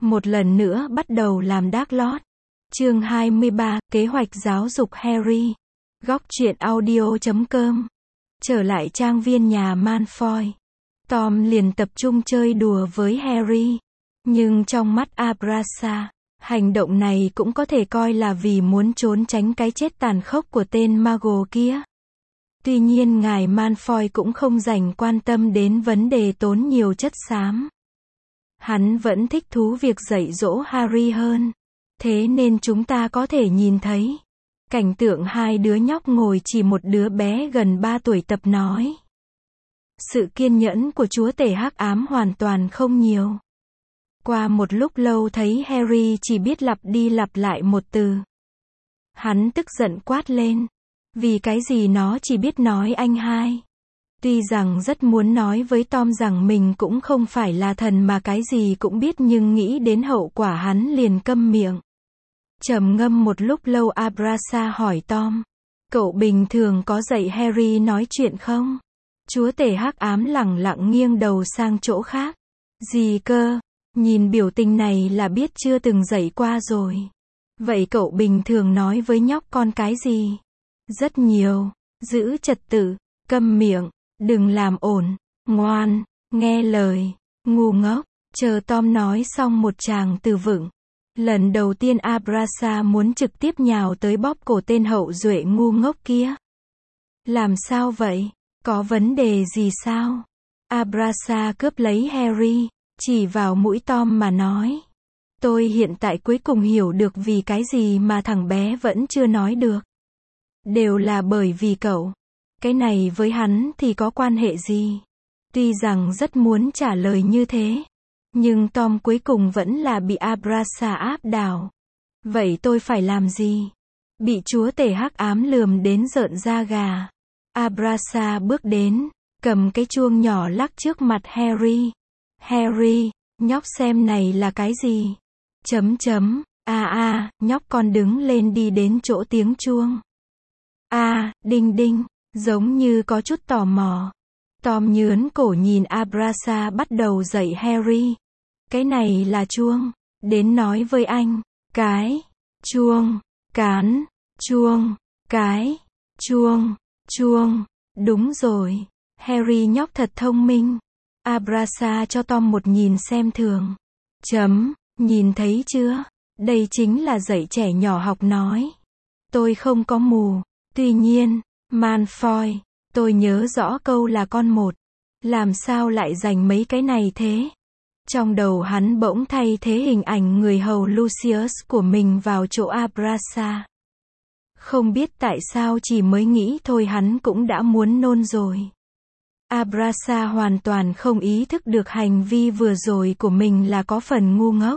một lần nữa bắt đầu làm đác lót. Chương 23, kế hoạch giáo dục Harry. Góc truyện audio.com. Trở lại trang viên nhà Malfoy, Tom liền tập trung chơi đùa với Harry. Nhưng trong mắt Abrasa, hành động này cũng có thể coi là vì muốn trốn tránh cái chết tàn khốc của tên Mago kia. Tuy nhiên ngài Malfoy cũng không dành quan tâm đến vấn đề tốn nhiều chất xám. Hắn vẫn thích thú việc dạy dỗ Harry hơn. Thế nên chúng ta có thể nhìn thấy cảnh tượng hai đứa nhóc ngồi chỉ một đứa bé gần 3 tuổi tập nói. Sự kiên nhẫn của chúa tể hắc ám hoàn toàn không nhiều. Qua một lúc lâu thấy Harry chỉ biết lặp đi lặp lại một từ. Hắn tức giận quát lên. Vì cái gì nó chỉ biết nói anh hai? Tuy rằng rất muốn nói với Tom rằng mình cũng không phải là thần mà cái gì cũng biết, nhưng nghĩ đến hậu quả hắn liền câm miệng. Trầm ngâm một lúc lâu Abrasa hỏi Tom. Cậu bình thường có dạy Harry nói chuyện không? Chúa tể hắc ám lẳng lặng nghiêng đầu sang chỗ khác. Gì cơ? Nhìn biểu tình này là biết chưa từng dạy qua rồi. Vậy cậu bình thường nói với nhóc con cái gì? Rất nhiều. Giữ trật tự, câm miệng, đừng làm ồn, ngoan, nghe lời, ngu ngốc. Chờ Tom nói xong một tràng từ vựng. Lần đầu tiên Abrasa muốn trực tiếp nhào tới bóp cổ tên hậu duệ ngu ngốc kia. Làm sao vậy? Có vấn đề gì sao? Abrasa cướp lấy Harry, chỉ vào mũi Tom mà nói. Tôi hiện tại cuối cùng hiểu được vì cái gì mà thằng bé vẫn chưa nói được. Đều là bởi vì cậu. Cái này với hắn thì có quan hệ gì? Tuy rằng rất muốn trả lời như thế, nhưng Tom cuối cùng vẫn là bị Abrasa áp đảo. Vậy tôi phải làm gì? Bị chúa tể hắc ám lườm đến rợn da gà. Abrasa bước đến, cầm cái chuông nhỏ lắc trước mặt Harry. Harry, nhóc xem này là cái gì? Nhóc con đứng lên đi đến chỗ tiếng chuông. Đinh đinh, giống như có chút tò mò. Tom nhướn cổ nhìn Abrasa bắt đầu dạy Harry. Cái này là chuông, đến nói với anh. Cái, chuông, cán, chuông, cái, chuông, đúng rồi. Harry nhóc thật thông minh. Abrasa cho Tom một nhìn xem thường. Nhìn thấy chưa? Đây chính là dạy trẻ nhỏ học nói. Tôi không có mù. Tuy nhiên, Malfoy, tôi nhớ rõ câu là con một. Làm sao lại dành mấy cái này thế? Trong đầu hắn bỗng thay thế hình ảnh người hầu Lucius của mình vào chỗ Abrasa. Không biết tại sao chỉ mới nghĩ thôi hắn cũng đã muốn nôn rồi. Abrasa hoàn toàn không ý thức được hành vi vừa rồi của mình là có phần ngu ngốc.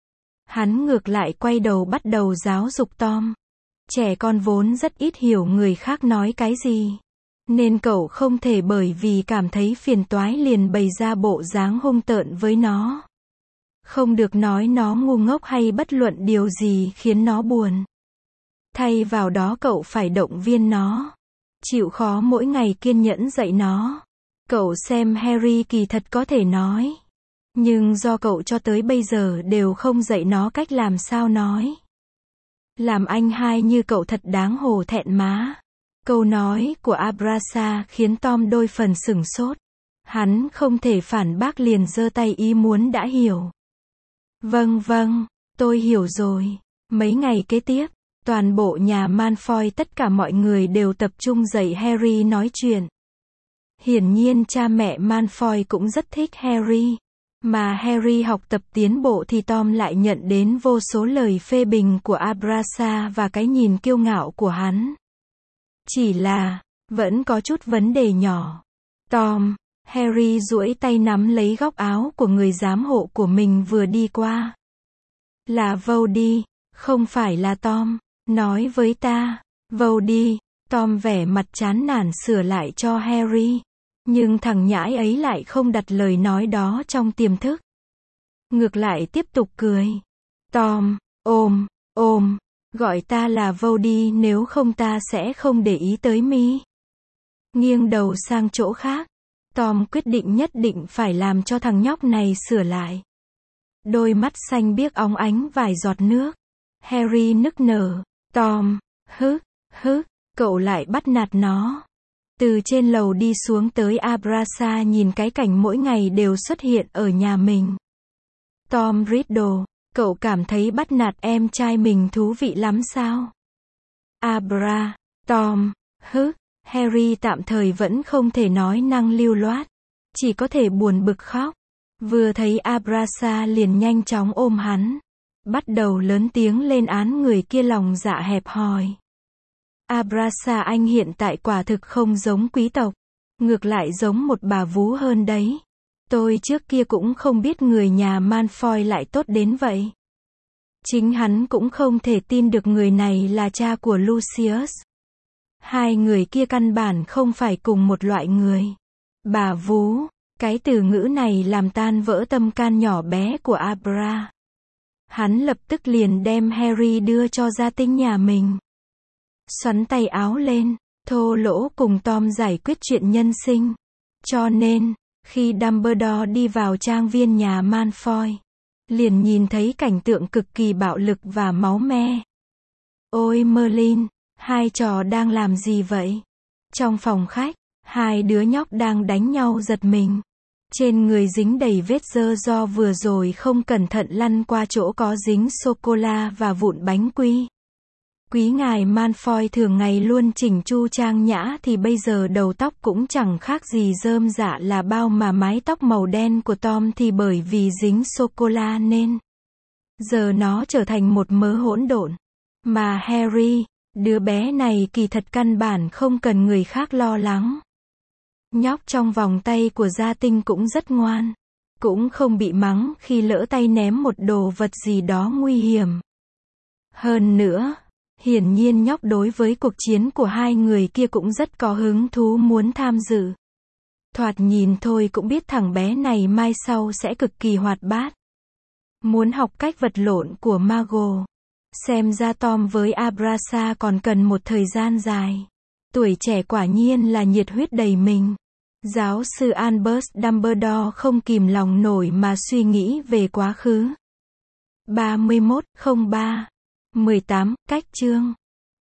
Hắn ngược lại quay đầu bắt đầu giáo dục Tom. Trẻ con vốn rất ít hiểu người khác nói cái gì. Nên cậu không thể bởi vì cảm thấy phiền toái liền bày ra bộ dáng hung tợn với nó. Không được nói nó ngu ngốc hay bất luận điều gì khiến nó buồn. Thay vào đó cậu phải động viên nó. Chịu khó mỗi ngày kiên nhẫn dạy nó. Cậu xem Harry kỳ thật có thể nói. Nhưng do cậu cho tới bây giờ đều không dạy nó cách làm sao nói. Làm anh hai như cậu thật đáng hổ thẹn má. Câu nói của Abrasa khiến Tom đôi phần sửng sốt. Hắn không thể phản bác liền giơ tay ý muốn đã hiểu. Vâng, tôi hiểu rồi. Mấy ngày kế tiếp, toàn bộ nhà Malfoy tất cả mọi người đều tập trung dạy Harry nói chuyện. Hiển nhiên cha mẹ Malfoy cũng rất thích Harry. Mà Harry học tập tiến bộ thì Tom lại nhận đến vô số lời phê bình của Abrasa và cái nhìn kiêu ngạo của hắn. Chỉ là, vẫn có chút vấn đề nhỏ. Tom, Harry duỗi tay nắm lấy góc áo của người giám hộ của mình vừa đi qua. Là Vody, không phải là Tom, nói với ta. Vody, Tom vẻ mặt chán nản sửa lại cho Harry. Nhưng thằng nhãi ấy lại không đặt lời nói đó trong tiềm thức. Ngược lại tiếp tục cười. Tom, gọi ta là Vody nếu không ta sẽ không để ý tới mi. Nghiêng đầu sang chỗ khác. Tom quyết định nhất định phải làm cho thằng nhóc này sửa lại. đôi mắt xanh biếc óng ánh vài giọt nước. Harry nức nở. Tom, cậu lại bắt nạt nó. Từ trên lầu đi xuống tới Abrasa nhìn cái cảnh mỗi ngày đều xuất hiện ở nhà mình. Tom Riddle, cậu cảm thấy bắt nạt em trai mình thú vị lắm sao? Tom, Harry tạm thời vẫn không thể nói năng lưu loát, chỉ có thể buồn bực khóc. Vừa thấy Abrasa liền nhanh chóng ôm hắn, bắt đầu lớn tiếng lên án người kia lòng dạ hẹp hòi. Abrasa anh hiện tại quả thực không giống quý tộc, ngược lại giống một bà vú hơn đấy. Tôi trước kia cũng không biết người nhà Malfoy lại tốt đến vậy. Chính hắn cũng không thể tin được người này là cha của Lucius. Hai người kia căn bản không phải cùng một loại người. Bà vú, cái từ ngữ này làm tan vỡ tâm can nhỏ bé của Abra. Hắn lập tức liền đem Harry đưa cho gia tinh nhà mình. Xoắn tay áo lên, thô lỗ cùng Tom giải quyết chuyện nhân sinh. Cho nên, khi Dumbledore đi vào trang viên nhà Malfoy, liền nhìn thấy cảnh tượng cực kỳ bạo lực và máu me. Ôi Merlin, hai trò đang làm gì vậy? Trong phòng khách, hai đứa nhóc đang đánh nhau giật mình. Trên người dính đầy vết dơ do vừa rồi không cẩn thận lăn qua chỗ có dính sô-cô-la và vụn bánh quy. Quý ngài Malfoy thường ngày luôn chỉnh chu trang nhã thì bây giờ đầu tóc cũng chẳng khác gì rơm rạ là bao, mà mái tóc màu đen của Tom thì bởi vì dính sô-cô-la nên giờ nó trở thành một mớ hỗn độn. Mà Harry, đứa bé này kỳ thật căn bản không cần người khác lo lắng. Nhóc trong vòng tay của gia tinh cũng rất ngoan, cũng không bị mắng khi lỡ tay ném một đồ vật gì đó nguy hiểm. Hơn nữa, hiển nhiên nhóc đối với cuộc chiến của hai người kia cũng rất có hứng thú muốn tham dự. Thoạt nhìn thôi cũng biết thằng bé này mai sau sẽ cực kỳ hoạt bát. Muốn học cách vật lộn của Mago. Xem ra Tom với Abrasa còn cần một thời gian dài. Tuổi trẻ quả nhiên là nhiệt huyết đầy mình. Giáo sư Albus Dumbledore không kìm lòng nổi mà suy nghĩ về quá khứ. 3103 18 Cách chương